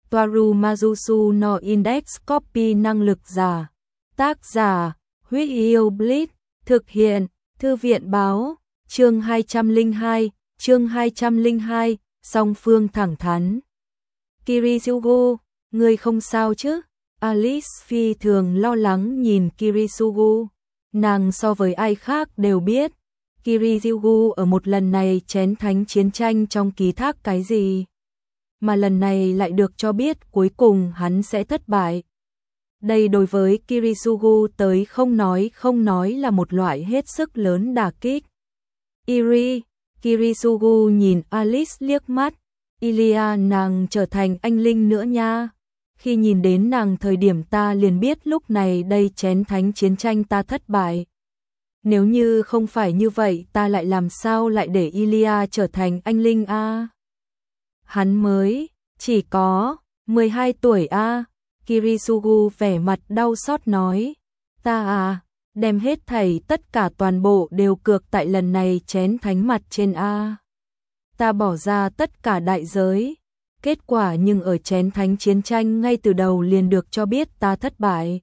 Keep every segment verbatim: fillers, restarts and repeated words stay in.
Toaru Majusu no Index Copy năng lực giả. Tác giả, Huyết Yêu Blitz, thực hiện, Thư viện báo, chương hai trăm lẻ hai, chương hai trăm lẻ hai, song phương thẳng thắn. Kirisugu, ngươi không sao chứ? Alice phi thường lo lắng nhìn Kirisugu. Nàng so với ai khác đều biết, Kirisugu ở một lần này chén thánh chiến tranh trong ký thác cái gì. Mà lần này lại được cho biết cuối cùng hắn sẽ thất bại. Đây đối với Kirisugu tới không nói không nói là một loại hết sức lớn đả kích. Iri, Kirisugu nhìn Alice liếc mắt. Ilia, nàng trở thành anh linh nữa nha. Khi nhìn đến nàng thời điểm ta liền biết lúc này đây chén thánh chiến tranh ta thất bại. Nếu như không phải như vậy ta lại làm sao lại để Ilia trở thành anh linh a? Hắn mới chỉ có mười hai tuổi a. Kirisugu vẻ mặt đau xót nói. Ta à, đem hết thảy tất cả toàn bộ đều cược tại lần này chén thánh mặt trên a. Ta bỏ ra tất cả đại giới. Kết quả nhưng ở chén thánh chiến tranh ngay từ đầu liền được cho biết ta thất bại.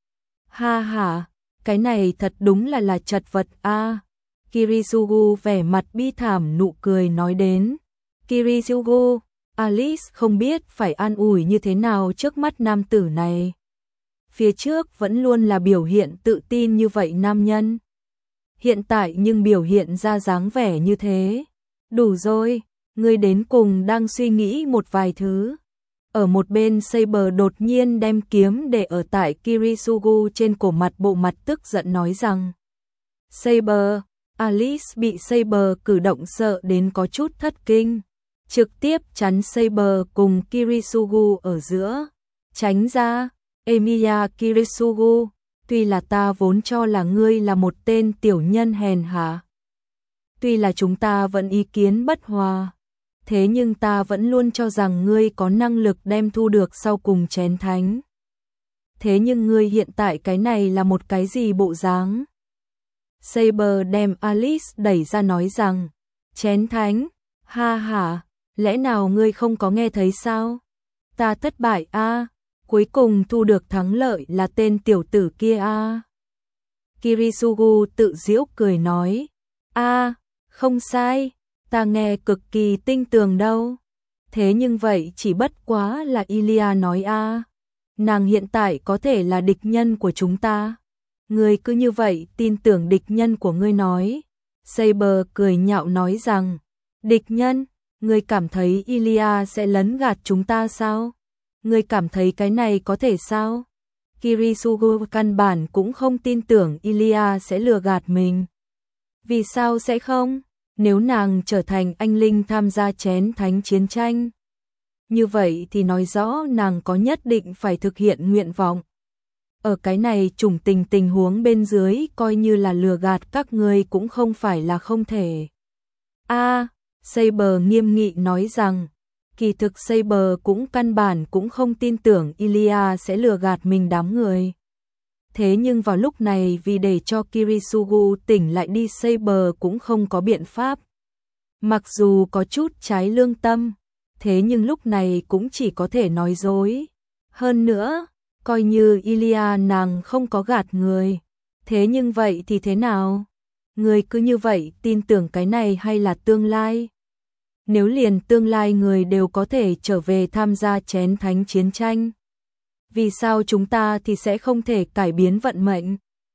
Ha ha, cái này thật đúng là là chật vật a. Kirisugu vẻ mặt bi thảm nụ cười nói đến. Kirisugu, Alice không biết phải an ủi như thế nào trước mắt nam tử này. Phía trước vẫn luôn là biểu hiện tự tin như vậy nam nhân. Hiện tại nhưng biểu hiện ra dáng vẻ như thế. Đủ rồi, ngươi đến cùng đang suy nghĩ một vài thứ. Ở một bên Saber đột nhiên đem kiếm để ở tại Kirisugu trên cổ mặt, bộ mặt tức giận nói rằng. Saber, Alice bị Saber cử động sợ đến có chút thất kinh. Trực tiếp chắn Saber cùng Kirisugu ở giữa. Tránh ra, Emiya Kirisugu, tuy là ta vốn cho là ngươi là một tên tiểu nhân hèn hạ. Tuy là chúng ta vẫn ý kiến bất hòa. Thế nhưng ta vẫn luôn cho rằng ngươi có năng lực đem thu được sau cùng chén thánh. Thế nhưng ngươi hiện tại cái này là một cái gì bộ dáng? Saber đem Alice đẩy ra nói rằng. Chén thánh, ha ha. Lẽ nào ngươi không có nghe thấy sao? Ta thất bại a, à, cuối cùng thu được thắng lợi là tên tiểu tử kia a. À. Kirisugu tự giễu cười nói, a, à, không sai, ta nghe cực kỳ tinh tường đâu. Thế nhưng vậy chỉ bất quá là Ilia nói a, à. Nàng hiện tại có thể là địch nhân của chúng ta. Ngươi cứ như vậy tin tưởng địch nhân của ngươi nói. Saber cười nhạo nói rằng, địch nhân? Ngươi cảm thấy Ilia sẽ lấn gạt chúng ta sao? Ngươi cảm thấy cái này có thể sao? Kirisugu căn bản cũng không tin tưởng Ilia sẽ lừa gạt mình. Vì sao sẽ không? Nếu nàng trở thành anh linh tham gia chén thánh chiến tranh, như vậy thì nói rõ nàng có nhất định phải thực hiện nguyện vọng. Ở cái này chủng tình tình huống bên dưới coi như là lừa gạt các ngươi cũng không phải là không thể. A, à, Saber nghiêm nghị nói rằng, kỳ thực Saber cũng căn bản cũng không tin tưởng Ilia sẽ lừa gạt mình đám người. Thế nhưng vào lúc này vì để cho Kirisugu tỉnh lại đi, Saber cũng không có biện pháp. Mặc dù có chút trái lương tâm, thế nhưng lúc này cũng chỉ có thể nói dối. Hơn nữa, coi như Ilia nàng không có gạt người. Thế nhưng vậy thì thế nào? Người cứ như vậy tin tưởng cái này hay là tương lai? Nếu liền tương lai người đều có thể trở về tham gia chén thánh chiến tranh, vì sao chúng ta thì sẽ không thể cải biến vận mệnh?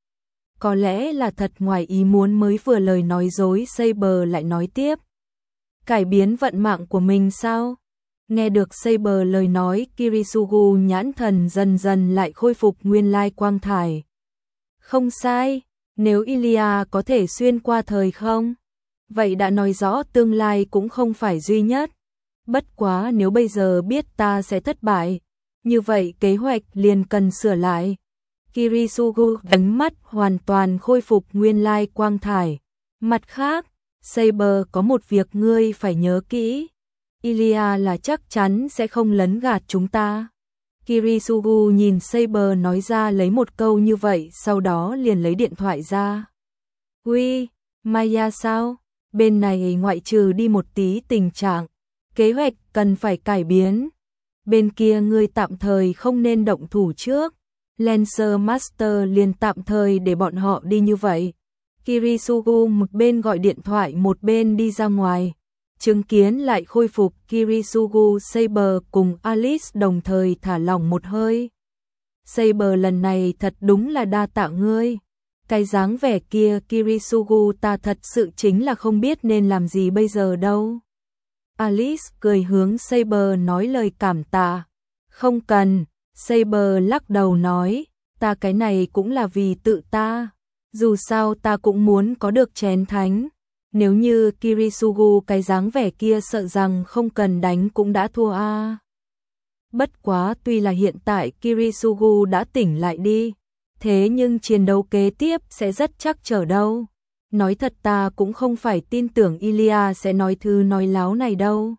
Có lẽ là thật ngoài ý muốn mới vừa lời nói dối, Saber lại nói tiếp. Cải biến vận mạng của mình sao? Nghe được Saber lời nói, Kirisugu nhãn thần dần dần lại khôi phục nguyên lai quang thải. Không sai, nếu Ilia có thể xuyên qua thời không, vậy đã nói rõ tương lai cũng không phải duy nhất. Bất quá nếu bây giờ biết ta sẽ thất bại, như vậy kế hoạch liền cần sửa lại. Kirisugu ánh mắt hoàn toàn khôi phục nguyên lai quang thải. Mặt khác, Saber có một việc ngươi phải nhớ kỹ. Ilia là chắc chắn sẽ không lấn gạt chúng ta. Kirisugu nhìn Saber nói ra lấy một câu như vậy, sau đó liền lấy điện thoại ra. Uy, Maya sao? Bên này ngoại trừ đi một tí tình trạng, kế hoạch cần phải cải biến. bên kia ngươi tạm thời không nên động thủ trước. Lancer Master liền tạm thời để bọn họ đi như vậy. Kirisugu một bên gọi điện thoại một bên đi ra ngoài. Chứng kiến lại khôi phục Kirisugu, Saber cùng Alice đồng thời thả lỏng một hơi. Saber lần này thật đúng là đa tạ ngươi. Cái dáng vẻ kia Kirisugu ta thật sự chính là không biết nên làm gì bây giờ đâu. Alice cười hướng Saber nói lời cảm tạ. Không cần, Saber lắc đầu nói, ta cái này cũng là vì tự ta. Dù sao ta cũng muốn có được chén thánh. Nếu như Kirisugu cái dáng vẻ kia sợ rằng không cần đánh cũng đã thua a. À. Bất quá tuy là hiện tại Kirisugu đã tỉnh lại đi, thế nhưng chiến đấu kế tiếp sẽ rất chắc trở đâu. Nói thật ta cũng không phải tin tưởng Ilya sẽ nói thư nói láo này đâu.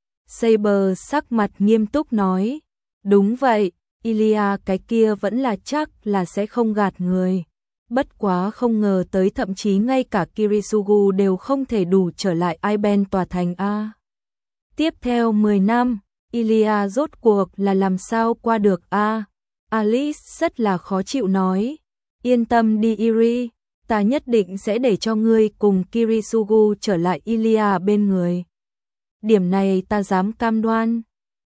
Saber sắc mặt nghiêm túc nói, đúng vậy, Ilya cái kia vẫn là chắc là sẽ không gạt người. Bất quá không ngờ tới thậm chí ngay cả Kirisugu đều không thể đủ trở lại Aiben tòa thành A. Tiếp theo mười năm, Ilya rốt cuộc là làm sao qua được A. Alice rất là khó chịu nói, yên tâm đi Iri, ta nhất định sẽ để cho ngươi cùng Kirisugu trở lại Ilya bên người. Điểm này ta dám cam đoan.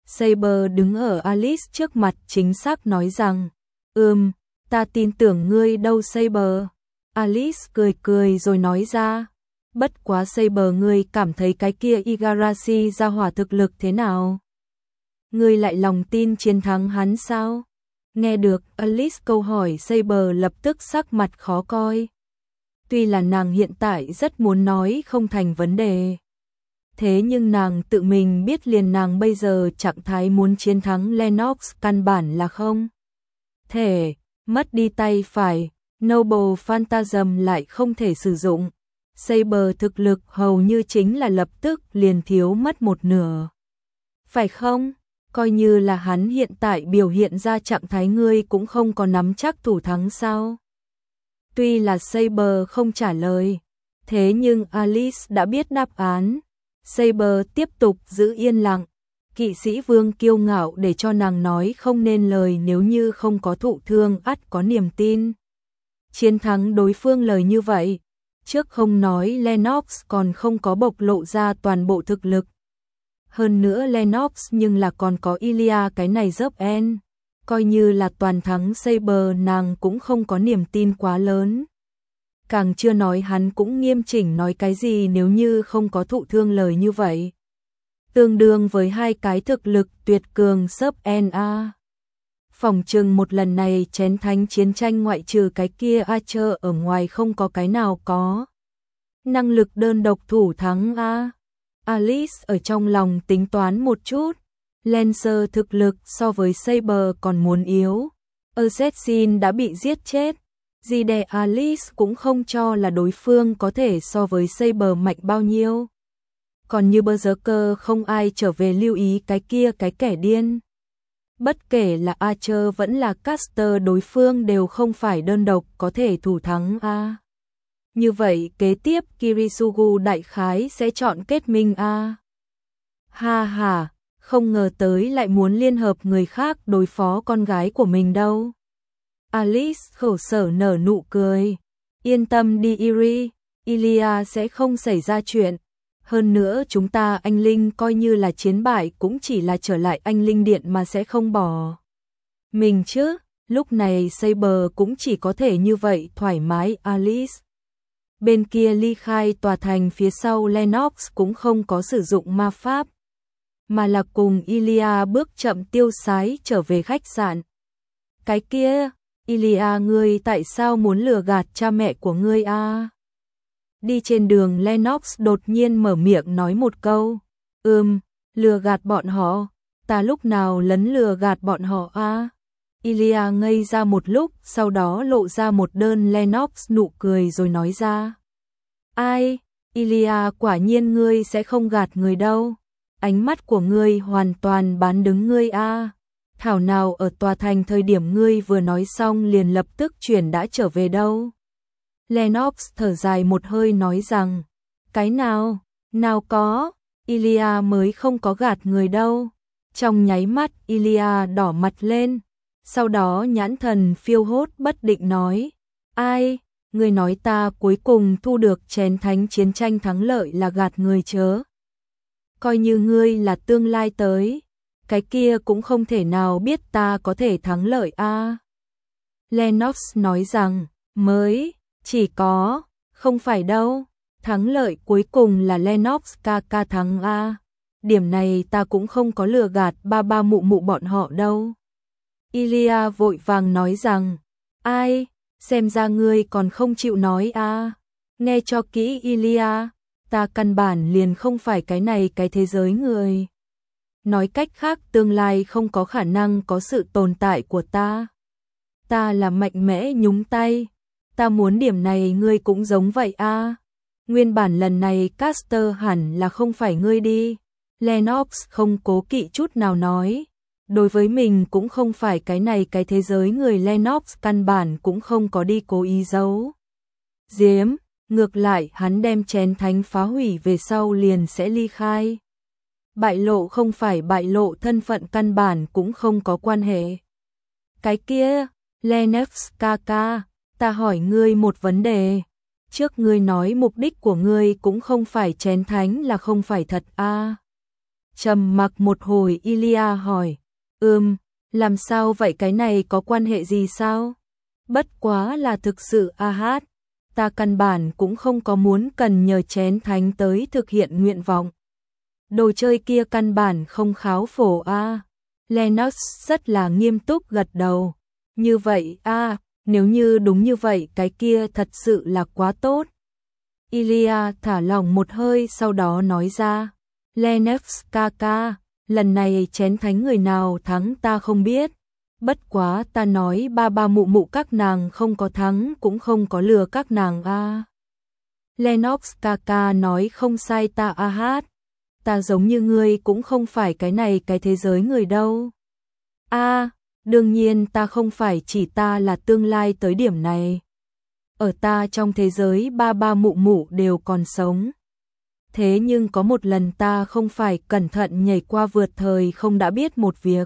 Saber đứng ở Alice trước mặt chính xác nói rằng, ừm, ta tin tưởng ngươi đâu Saber. Alice cười cười rồi nói ra, bất quá Saber ngươi cảm thấy cái kia Igarashi ra hỏa thực lực thế nào? Ngươi lại lòng tin chiến thắng hắn sao? Nghe được Alice câu hỏi Saber lập tức sắc mặt khó coi. Tuy là nàng hiện tại rất muốn nói không thành vấn đề. Thế nhưng nàng tự mình biết liền nàng bây giờ trạng thái muốn chiến thắng Lennox căn bản là không thể, mất đi tay phải, Noble Phantasm lại không thể sử dụng. Saber thực lực hầu như chính là lập tức liền thiếu mất một nửa. Phải không? Coi như là hắn hiện tại biểu hiện ra trạng thái ngươi cũng không có nắm chắc thủ thắng sao? Tuy là Saber không trả lời, thế nhưng Alice đã biết đáp án. Saber tiếp tục giữ yên lặng. Kỵ sĩ vương kiêu ngạo để cho nàng nói không nên lời, nếu như không có thụ thương ắt có niềm tin chiến thắng đối phương lời như vậy. Trước không nói Lennox còn không có bộc lộ ra toàn bộ thực lực. Hơn nữa Lennox nhưng là còn có Ilya cái này dấp en. Coi như là toàn thắng Saber nàng cũng không có niềm tin quá lớn. Càng chưa nói hắn cũng nghiêm chỉnh nói cái gì nếu như không có thụ thương lời như vậy. Tương đương với hai cái thực lực tuyệt cường sub en a. Phòng trừng một lần này chén thánh chiến tranh ngoại trừ cái kia Archer ở ngoài không có cái nào có năng lực đơn độc thủ thắng a. Alice ở trong lòng tính toán một chút. Lancer thực lực so với Saber còn muốn yếu. Assassin đã bị giết chết. Zide Alice cũng không cho là đối phương có thể so với Saber mạnh bao nhiêu. Còn như Berserker không ai trở về lưu ý cái kia cái kẻ điên. Bất kể là Archer vẫn là Caster đối phương đều không phải đơn độc có thể thủ thắng a. Như vậy kế tiếp Kirisugu đại khái sẽ chọn kết minh a. Ha ha, không ngờ tới lại muốn liên hợp người khác đối phó con gái của mình đâu. Alice khổ sở nở nụ cười. Yên tâm đi Iri, Ilya sẽ không xảy ra chuyện. Hơn nữa chúng ta anh Linh coi như là chiến bại cũng chỉ là trở lại anh Linh Điện mà sẽ không bỏ mình chứ. Lúc này Saber cũng chỉ có thể như vậy thoải mái Alice. Bên kia ly khai tòa thành phía sau Lennox cũng không có sử dụng ma pháp. Mà là cùng Ilya bước chậm tiêu sái trở về khách sạn. Cái kia, Ilya ngươi tại sao muốn lừa gạt cha mẹ của ngươi a? À? Đi trên đường Lennox đột nhiên mở miệng nói một câu. Ừm, lừa gạt bọn họ, ta lúc nào lấn lừa gạt bọn họ a? À? Ilya ngây ra một lúc, sau đó lộ ra một đơn Lennox nụ cười rồi nói ra. Ai, Ilya quả nhiên ngươi sẽ không gạt người đâu. Ánh mắt của ngươi hoàn toàn bán đứng ngươi a. À. Thảo nào ở tòa thành thời điểm ngươi vừa nói xong liền lập tức chuyển đã trở về đâu. Lennox thở dài một hơi nói rằng, cái nào, nào có, Ilya mới không có gạt người đâu. Trong nháy mắt Ilia đỏ mặt lên, sau đó nhãn thần phiêu hốt bất định nói, ai, ngươi nói ta cuối cùng thu được chén thánh chiến tranh thắng lợi là gạt người chớ. Coi như ngươi là tương lai tới, cái kia cũng không thể nào biết ta có thể thắng lợi a. À. Lennox nói rằng, mới, chỉ có, không phải đâu, thắng lợi cuối cùng là Lennox ca ca thắng a. À. Điểm này ta cũng không có lừa gạt ba ba mụ mụ bọn họ đâu. Ilia vội vàng nói rằng, ai, xem ra ngươi còn không chịu nói a. À. Nghe cho kỹ Ilia, ta căn bản liền không phải cái này cái thế giới người. Nói cách khác tương lai không có khả năng có sự tồn tại của ta. Ta là mạnh mẽ nhúng tay. Ta muốn điểm này ngươi cũng giống vậy a. À. Nguyên bản lần này Caster hẳn là không phải ngươi đi. Lennox không cố kỵ chút nào nói. Đối với mình cũng không phải cái này cái thế giới người Lennox căn bản cũng không có đi cố ý giấu giếm. Ngược lại hắn đem chén thánh phá hủy về sau liền sẽ ly khai. Bại lộ không phải bại lộ thân phận căn bản cũng không có quan hệ. Cái kia, Lennox ca ca, ta hỏi ngươi một vấn đề. Trước ngươi nói mục đích của ngươi cũng không phải chén thánh là không phải thật a. À. Trầm mặc một hồi Ilia hỏi, ừm, làm sao vậy cái này có quan hệ gì sao? Bất quá là thực sự a hát. Ta căn bản cũng không có muốn cần nhờ chén thánh tới thực hiện nguyện vọng. Đồ chơi kia căn bản không kháo phổ a. À. Lennox rất là nghiêm túc gật đầu. Như vậy a, à, nếu như đúng như vậy cái kia thật sự là quá tốt. Ilia thả lỏng một hơi sau đó nói ra, Lennox ca ca, lần này chén thánh người nào thắng ta không biết. Bất quá ta nói ba ba mụ mụ các nàng không có thắng cũng không có lừa các nàng a. À. Lennox ca ca nói không sai ta a hát. Ta giống như ngươi cũng không phải cái này cái thế giới người đâu. A, à, đương nhiên ta không phải chỉ ta là tương lai tới điểm này. Ở ta trong thế giới ba ba mụ mụ đều còn sống. Thế nhưng có một lần ta không phải cẩn thận nhảy qua vượt thời không đã biết một việc.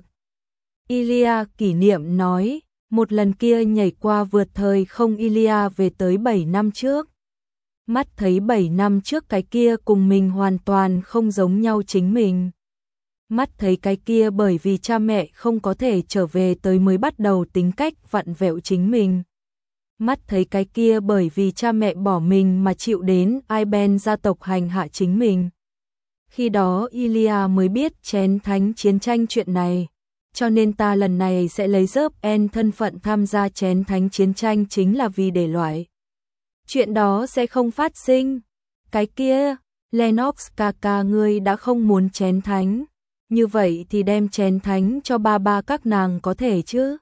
Ilia kỷ niệm nói, một lần kia nhảy qua vượt thời không Ilia về tới bảy năm trước. Mắt thấy bảy năm trước cái kia cùng mình hoàn toàn không giống nhau chính mình. Mắt thấy cái kia bởi vì cha mẹ không có thể trở về tới mới bắt đầu tính cách vặn vẹo chính mình. Mắt thấy cái kia bởi vì cha mẹ bỏ mình mà chịu đến Iben gia tộc hành hạ chính mình. Khi đó Ilia mới biết chén thánh chiến tranh chuyện này. Cho nên ta lần này sẽ lấy dớp en thân phận tham gia chén thánh chiến tranh chính là vì để loại. Chuyện đó sẽ không phát sinh. Cái kia, Lennox ca ca ngươi đã không muốn chén thánh. Như vậy thì đem chén thánh cho ba ba các nàng có thể chứ?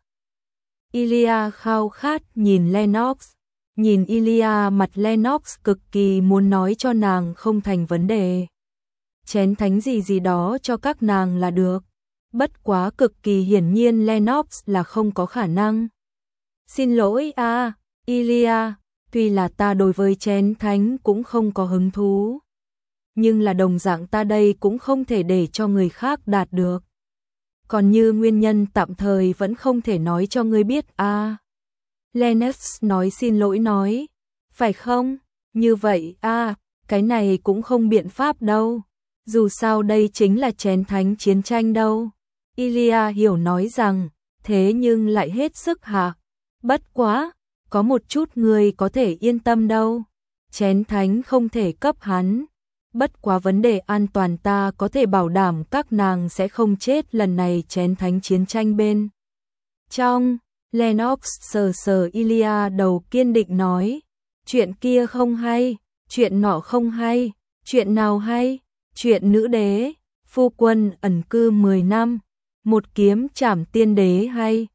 Ilia khao khát nhìn Lennox. Nhìn Ilia mặt Lennox cực kỳ muốn nói cho nàng không thành vấn đề. Chén thánh gì gì đó cho các nàng là được. Bất quá cực kỳ hiển nhiên Lennox là không có khả năng. Xin lỗi a, à, Ilia, tuy là ta đối với chén thánh cũng không có hứng thú. Nhưng là đồng dạng ta đây cũng không thể để cho người khác đạt được. Còn như nguyên nhân tạm thời vẫn không thể nói cho ngươi biết a. À. Lennox nói xin lỗi nói, phải không? Như vậy a, à, cái này cũng không biện pháp đâu. Dù sao đây chính là chén thánh chiến tranh đâu. Ilia hiểu nói rằng, thế nhưng lại hết sức hạ. Bất quá, có một chút người có thể yên tâm đâu. Chén thánh không thể cấp hắn. Bất quá vấn đề an toàn ta có thể bảo đảm các nàng sẽ không chết lần này chén thánh chiến tranh bên. Trong, Lennox sờ sờ Ilia đầu kiên định nói, chuyện kia không hay, chuyện nọ không hay, chuyện nào hay, chuyện nữ đế, phu quân ẩn cư mười năm, một kiếm trảm tiên đế hay.